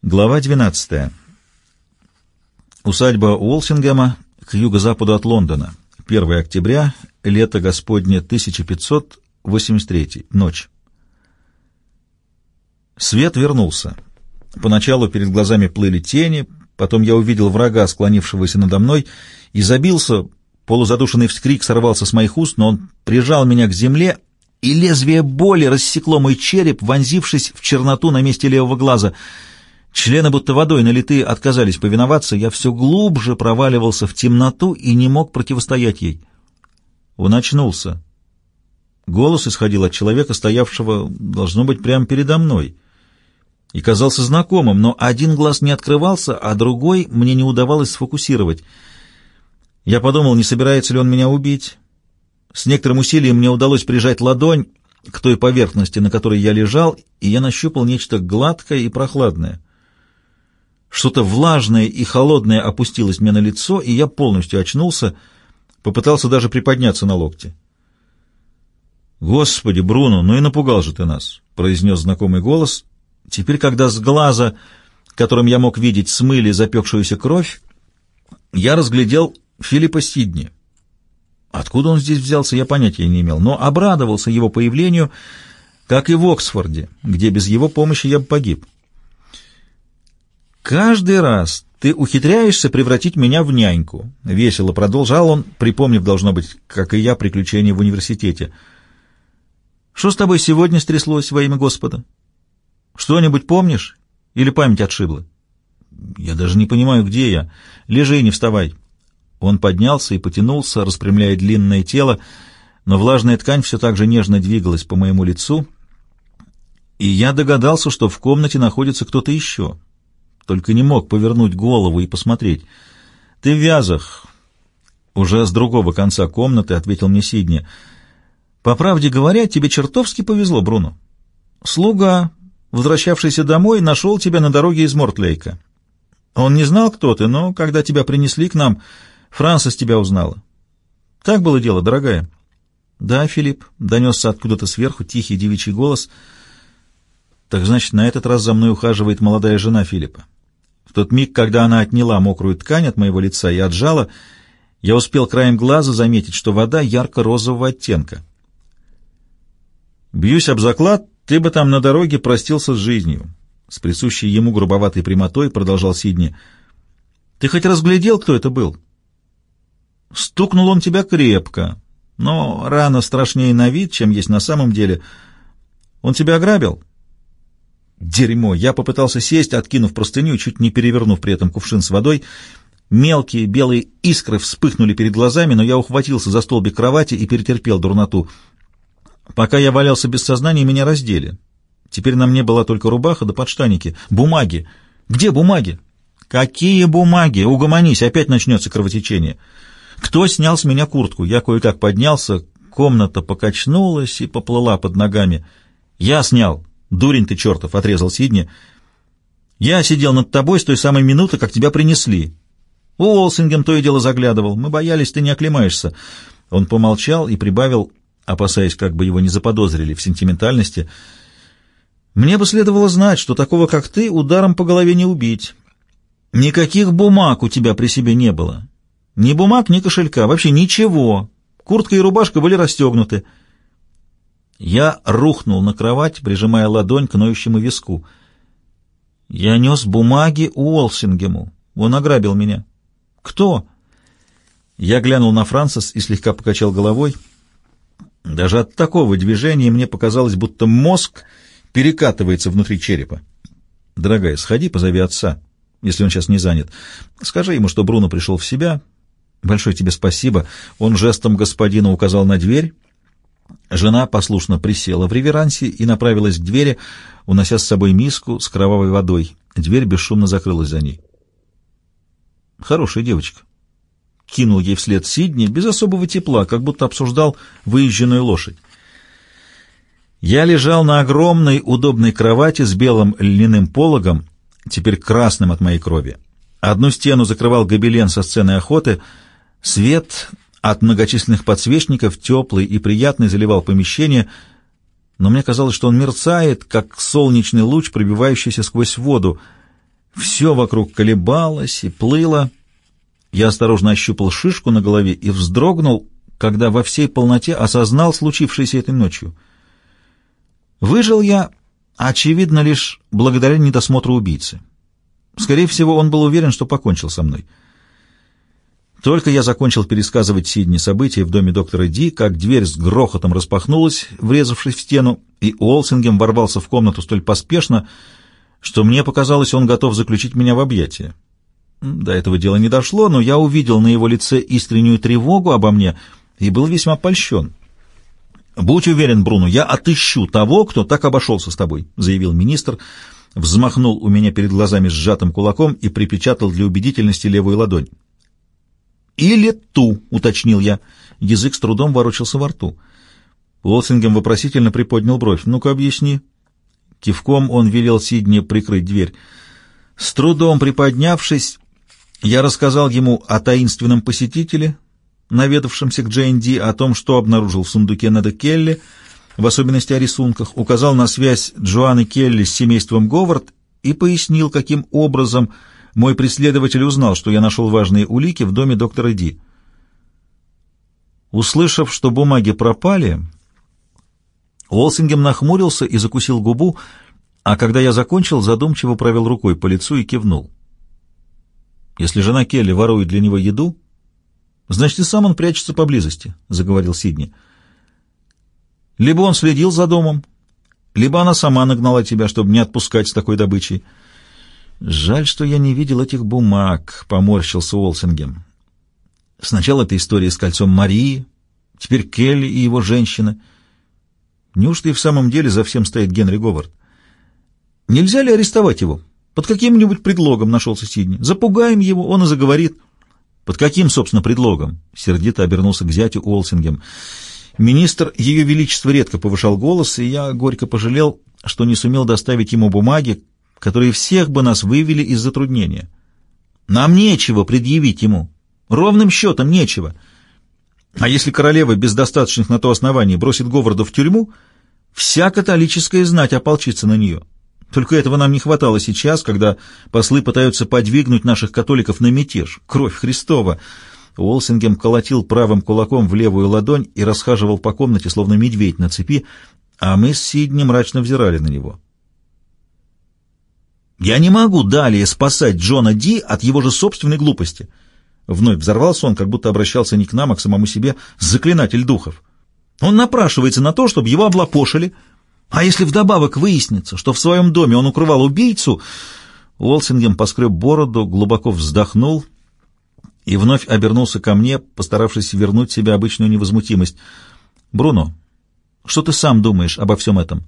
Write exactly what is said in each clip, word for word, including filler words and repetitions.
Глава двенадцатая. Усадьба Уолсингема к юго-западу от Лондона. первое октября, лето Господне тысяча пятьсот восемьдесят третий. Ночь. Свет вернулся. Поначалу перед глазами плыли тени, потом я увидел врага, склонившегося надо мной, и забился. Полузадушенный вскрик сорвался с моих уст, но он прижал меня к земле, и лезвие боли рассекло мой череп, вонзившись в черноту на месте левого глаза. Члены, будто водой налитые, отказались повиноваться. Я все глубже проваливался в темноту и не мог противостоять ей. Он очнулся. Голос исходил от человека, стоявшего, должно быть, прямо передо мной, и казался знакомым, но один глаз не открывался, а другой мне не удавалось сфокусировать. Я подумал, не собирается ли он меня убить. С некоторым усилием мне удалось прижать ладонь к той поверхности, на которой я лежал, и я нащупал нечто гладкое и прохладное. Что-то влажное и холодное опустилось мне на лицо, и я полностью очнулся, попытался даже приподняться на локте. «Господи, Бруно, ну и напугал же ты нас», — произнес знакомый голос. Теперь, когда с глаза, которым я мог видеть, смыли запекшуюся кровь, я разглядел Филиппа Сидни. Откуда он здесь взялся, я понятия не имел, но обрадовался его появлению, как и в Оксфорде, где без его помощи я бы погиб. «Каждый раз ты ухитряешься превратить меня в няньку», — весело продолжал он, припомнив, должно быть, как и я, приключения в университете. «Что с тобой сегодня стряслось во имя Господа? Что-нибудь помнишь? Или память отшибла?» «Я даже не понимаю, где я. Лежи и не вставай». Он поднялся и потянулся, распрямляя длинное тело, но влажная ткань все так же нежно двигалась по моему лицу, и я догадался, что в комнате находится кто-то еще. Только не мог повернуть голову и посмотреть. «Ты в вязах». Уже с другого конца комнаты ответил мне Сидни. «По правде говоря, тебе чертовски повезло, Бруно. Слуга, возвращавшийся домой, нашел тебя на дороге из Мортлейка. Он не знал, кто ты, но когда тебя принесли к нам, Франсис тебя узнала. Так было дело, дорогая?» «Да, Филипп», — донесся откуда-то сверху тихий девичий голос. «Так значит, на этот раз за мной ухаживает молодая жена Филиппа». В тот миг, когда она отняла мокрую ткань от моего лица и отжала, я успел краем глаза заметить, что вода ярко-розового оттенка. «Бьюсь об заклад, ты бы там на дороге простился с жизнью», — с присущей ему грубоватой прямотой продолжал Сидни. «Ты хоть разглядел, кто это был?» «Стукнул он тебя крепко, но рана страшнее на вид, чем есть на самом деле. Он тебя ограбил?» Дерьмо! Я попытался сесть, откинув простыню, чуть не перевернув при этом кувшин с водой. Мелкие белые искры вспыхнули перед глазами, но я ухватился за столбик кровати и перетерпел дурноту. Пока я валялся без сознания, меня раздели. Теперь на мне была только рубаха да подштанники. Бумаги! Где бумаги? Какие бумаги? Угомонись, опять начнется кровотечение. Кто снял с меня куртку? Я кое-как поднялся, комната покачнулась и поплыла под ногами. Я снял. «Дурень ты чертов!» — отрезал Сидни. «Я сидел над тобой с той самой минуты, как тебя принесли. Уолсингем то и дело заглядывал. Мы боялись, ты не оклемаешься». Он помолчал и прибавил, опасаясь, как бы его не заподозрили в сентиментальности. «Мне бы следовало знать, что такого, как ты, ударом по голове не убить. Никаких бумаг у тебя при себе не было. Ни бумаг, ни кошелька, вообще ничего. Куртка и рубашка были расстегнуты». Я рухнул на кровать, прижимая ладонь к ноющему виску. Я нес бумаги Уолсингему. Он ограбил меня. Кто? Я глянул на Франсис и слегка покачал головой. Даже от такого движения мне показалось, будто мозг перекатывается внутри черепа. «Дорогая, сходи, позови отца, если он сейчас не занят. Скажи ему, что Бруно пришел в себя. Большое тебе спасибо». Он жестом господина указал на дверь. Жена послушно присела в реверансе и направилась к двери, унося с собой миску с кровавой водой. Дверь бесшумно закрылась за ней. «Хорошая девочка», — кинул ей вслед Сидни, без особого тепла, как будто обсуждал выезженную лошадь. Я лежал на огромной удобной кровати с белым льняным пологом, теперь красным от моей крови. Одну стену закрывал гобелен со сцены охоты. Свет от многочисленных подсвечников, теплый и приятный, заливал помещение, но мне казалось, что он мерцает, как солнечный луч, пробивающийся сквозь воду. Все вокруг колебалось и плыло. Я осторожно ощупал шишку на голове и вздрогнул, когда во всей полноте осознал случившееся этой ночью. Выжил я, очевидно, лишь благодаря недосмотру убийцы. Скорее всего, он был уверен, что покончил со мной. Только я закончил пересказывать Сидни события в доме доктора Ди, как дверь с грохотом распахнулась, врезавшись в стену, и Уолсингем ворвался в комнату столь поспешно, что мне показалось, он готов заключить меня в объятия. До этого дела не дошло, но я увидел на его лице искреннюю тревогу обо мне и был весьма польщен. «Будь уверен, Бруно, я отыщу того, кто так обошелся с тобой», — заявил министр, взмахнул у меня перед глазами сжатым кулаком и припечатал для убедительности левую ладонь. «Или ту», — уточнил я. Язык с трудом ворочался во рту. Уолсингем вопросительно приподнял бровь. «Ну-ка, объясни». Кивком он велел Сидни прикрыть дверь. С трудом приподнявшись, я рассказал ему о таинственном посетителе, наведавшемся к Джейн Ди, о том, что обнаружил в сундуке Неда Келли, в особенности о рисунках, указал на связь Джоанны Келли с семейством Говард и пояснил, каким образом мой преследователь узнал, что я нашел важные улики в доме доктора Ди. Услышав, что бумаги пропали, Уолсингем нахмурился и закусил губу, а когда я закончил, задумчиво провел рукой по лицу и кивнул. «Если жена Келли ворует для него еду, значит, и сам он прячется поблизости», — заговорил Сидни. «Либо он следил за домом, либо она сама нагнала тебя, чтобы не отпускать с такой добычей». «Жаль, что я не видел этих бумаг», — поморщился Уолсингем. «Сначала эта история с кольцом Марии, теперь Келли и его женщина. Неужто и в самом деле за всем стоит Генри Говард? Нельзя ли арестовать его? Под каким-нибудь предлогом», — нашелся Сидни. «Запугаем его, он и заговорит». «Под каким, собственно, предлогом?» — сердито обернулся к зятю Уолсингем. Министр Ее Величества редко повышал голос, и я горько пожалел, что не сумел доставить ему бумаги, которые всех бы нас вывели из затруднения. Нам нечего предъявить ему. Ровным счетом нечего. А если королева без достаточных на то оснований бросит Говарда в тюрьму, вся католическая знать ополчится на нее. Только этого нам не хватало сейчас, когда послы пытаются подвигнуть наших католиков на мятеж. Кровь Христова! Уолсингем колотил правым кулаком в левую ладонь и расхаживал по комнате, словно медведь на цепи, а мы с Сидни мрачно взирали на него. «Я не могу далее спасать Джона Ди от его же собственной глупости». Вновь взорвался он, как будто обращался не к нам, а к самому себе, заклинатель духов. «Он напрашивается на то, чтобы его облапошили. А если вдобавок выяснится, что в своем доме он укрывал убийцу...» Уолсингем поскреб бороду, глубоко вздохнул и вновь обернулся ко мне, постаравшись вернуть себе обычную невозмутимость. «Бруно, что ты сам думаешь обо всем этом?»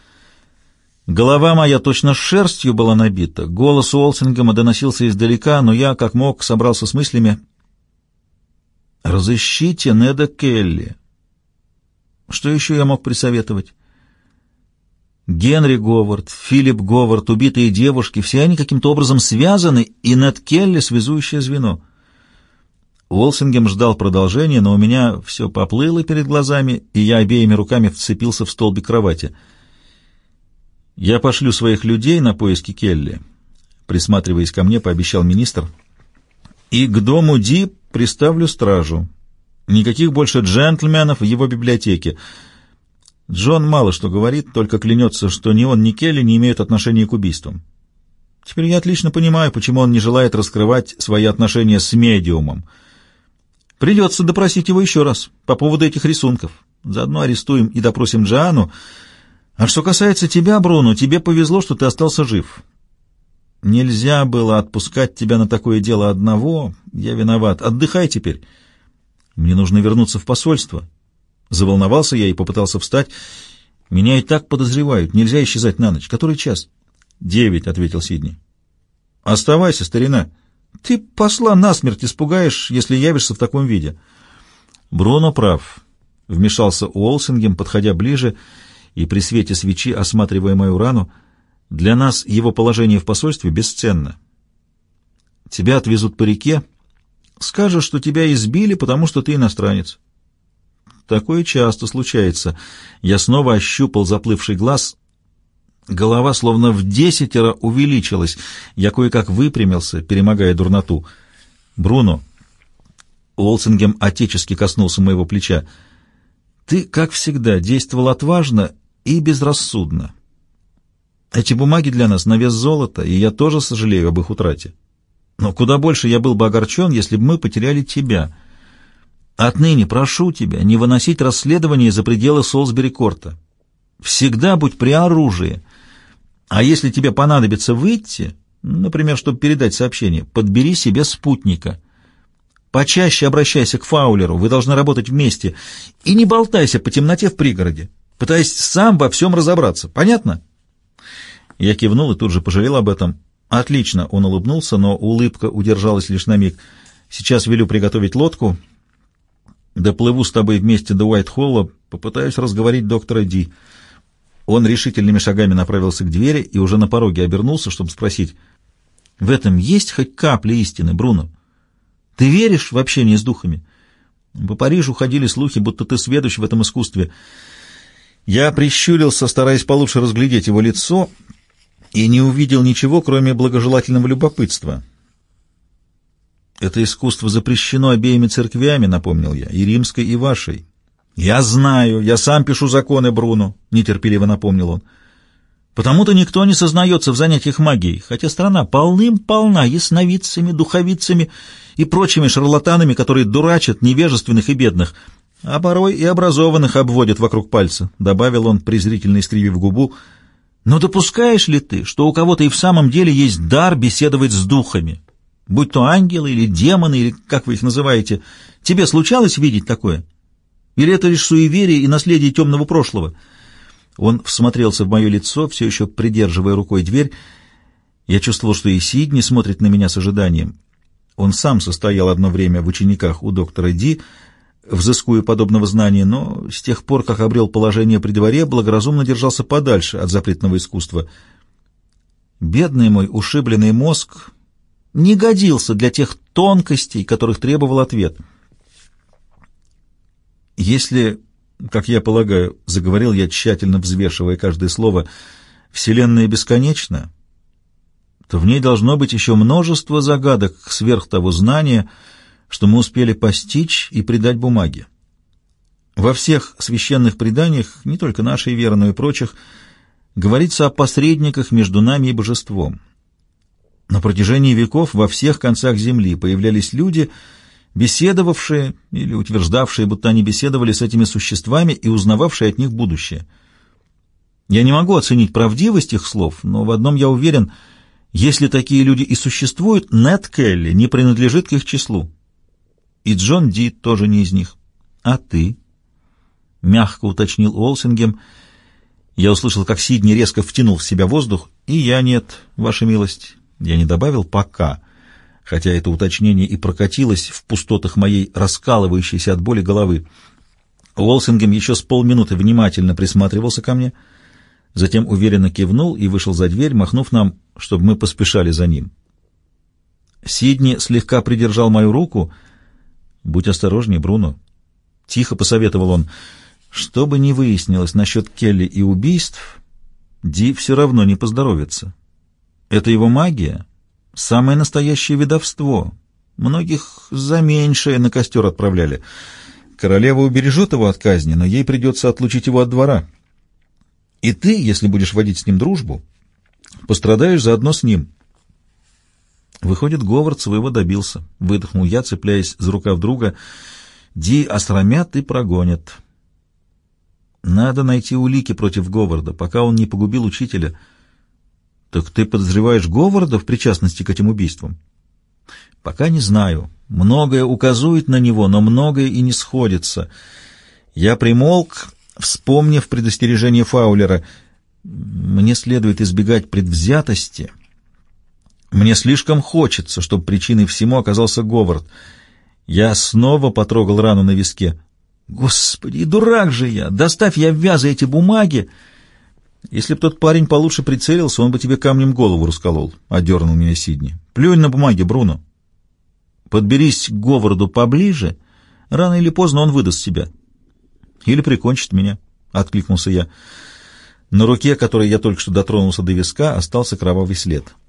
Голова моя точно шерстью была набита, голос Уолсингема доносился издалека, но я, как мог, собрался с мыслями. «Разыщите Неда Келли». Что еще я мог присоветовать? Генри Говард, Филипп Говард, убитые девушки, все они каким-то образом связаны, и Нед Келли — связующее звено. Уолсингем ждал продолжения, но у меня все поплыло перед глазами, и я обеими руками вцепился в столбик кровати. «Я пошлю своих людей на поиски Келли», — присматриваясь ко мне, пообещал министр. «И к дому Ди приставлю стражу. Никаких больше джентльменов в его библиотеке. Джон мало что говорит, только клянется, что ни он, ни Келли не имеют отношения к убийствам. Теперь я отлично понимаю, почему он не желает раскрывать свои отношения с медиумом. Придется допросить его еще раз по поводу этих рисунков. Заодно арестуем и допросим Джоанну. А что касается тебя, Бруно, тебе повезло, что ты остался жив. Нельзя было отпускать тебя на такое дело одного. Я виноват. Отдыхай теперь. Мне нужно вернуться в посольство». Заволновался я и попытался встать. «Меня и так подозревают. Нельзя исчезать на ночь. Который час?» «Девять», — ответил Сидни. «Оставайся, старина. Ты посла насмерть испугаешь, если явишься в таком виде». «Бруно прав», — вмешался Уолсингем, подходя ближе и при свете свечи осматривая мою рану. «Для нас его положение в посольстве бесценно. Тебя отвезут по реке. Скажешь, что тебя избили, потому что ты иностранец». «Такое часто случается». Я снова ощупал заплывший глаз. Голова словно в десятеро увеличилась. Я кое-как выпрямился, перемогая дурноту. «Бруно», — Уолсингем отечески коснулся моего плеча, — «ты, как всегда, действовал отважно и безрассудно. Эти бумаги для нас на вес золота, и я тоже сожалею об их утрате. Но куда больше я был бы огорчен, если бы мы потеряли тебя. Отныне прошу тебя не выносить расследование за пределы Солсбери-Корта. Всегда будь при оружии. А если тебе понадобится выйти, например, чтобы передать сообщение, подбери себе спутника. Почаще обращайся к Фаулеру, вы должны работать вместе, и не болтайся по темноте в пригороде, пытаясь сам во всем разобраться. Понятно?» Я кивнул и тут же пожалел об этом. «Отлично», — он улыбнулся, но улыбка удержалась лишь на миг. «Сейчас велю приготовить лодку. Доплыву с тобой вместе до Уайт-Холла, попытаюсь разговорить доктора Ди». Он решительными шагами направился к двери и уже на пороге обернулся, чтобы спросить: «В этом есть хоть капля истины, Бруно? Ты веришь в общение с духами? По Парижу ходили слухи, будто ты сведущ в этом искусстве». Я прищурился, стараясь получше разглядеть его лицо, и не увидел ничего, кроме благожелательного любопытства. «Это искусство запрещено обеими церквями», — напомнил я, — «и римской, и вашей». «Я знаю, я сам пишу законы, Бруно», — нетерпеливо напомнил он. «Потому-то никто не сознается в занятиях магией, хотя страна полным-полна ясновидцами, духовицами и прочими шарлатанами, которые дурачат невежественных и бедных, а порой и образованных обводят вокруг пальца», — добавил он, презрительно искривив губу. «Но допускаешь ли ты, что у кого-то и в самом деле есть дар беседовать с духами? Будь то ангелы или демоны, или как вы их называете, тебе случалось видеть такое? Или это лишь суеверие и наследие темного прошлого?» Он всмотрелся в мое лицо, все еще придерживая рукой дверь. Я чувствовал, что и Сидни смотрит на меня с ожиданием. Он сам состоял одно время в учениках у доктора Ди, взыскуя подобного знания, но с тех пор, как обрел положение при дворе, благоразумно держался подальше от запретного искусства. Бедный мой ушибленный мозг не годился для тех тонкостей, которых требовал ответ. «Если, как я полагаю, — заговорил я, тщательно взвешивая каждое слово, — Вселенная бесконечна, то в ней должно быть еще множество загадок сверх того знания, что мы успели постичь и предать бумаге. Во всех священных преданиях, не только нашей веры, но и прочих, говорится о посредниках между нами и божеством. На протяжении веков во всех концах земли появлялись люди, беседовавшие или утверждавшие, будто они беседовали с этими существами и узнававшие от них будущее. Я не могу оценить правдивость их слов, но в одном я уверен: если такие люди и существуют, Нед Келли не принадлежит к их числу. И Джон Ди тоже не из них. «А ты?» — мягко уточнил Уолсингем. Я услышал, как Сидни резко втянул в себя воздух. «И я нет, ваша милость». Я не добавил «пока», хотя это уточнение и прокатилось в пустотах моей раскалывающейся от боли головы. Уолсингем еще с полминуты внимательно присматривался ко мне, затем уверенно кивнул и вышел за дверь, махнув нам, чтобы мы поспешали за ним. Сидни слегка придержал мою руку. «Будь осторожнее, Бруно», — тихо посоветовал он. «Что бы ни выяснилось насчет Келли и убийств, Ди все равно не поздоровится. Это его магия, самое настоящее ведовство. Многих за меньшее на костер отправляли. Королева убережет его от казни, но ей придется отлучить его от двора. И ты, если будешь водить с ним дружбу, пострадаешь заодно с ним». Выходит, Говард своего добился. Выдохнул я, цепляясь за рукав друга. Ди осрамят и прогонят. Надо найти улики против Говарда, пока он не погубил учителя. Так ты подозреваешь Говарда в причастности к этим убийствам? Пока не знаю. Многое указывает на него, но многое и не сходится. Я примолк, вспомнив предостережение Фаулера. Мне следует избегать предвзятости. Мне слишком хочется, чтобы причиной всему оказался Говард. Я снова потрогал рану на виске. Господи, дурак же я! Доставь я в вязы эти бумаги! Если б тот парень получше прицелился, он бы тебе камнем голову расколол, — одернул меня Сидни. Плюнь на бумаги, Бруно. Подберись к Говарду поближе, рано или поздно он выдаст себя. Или прикончит меня, — откликнулся я. На руке, которой я только что дотронулся до виска, остался кровавый след.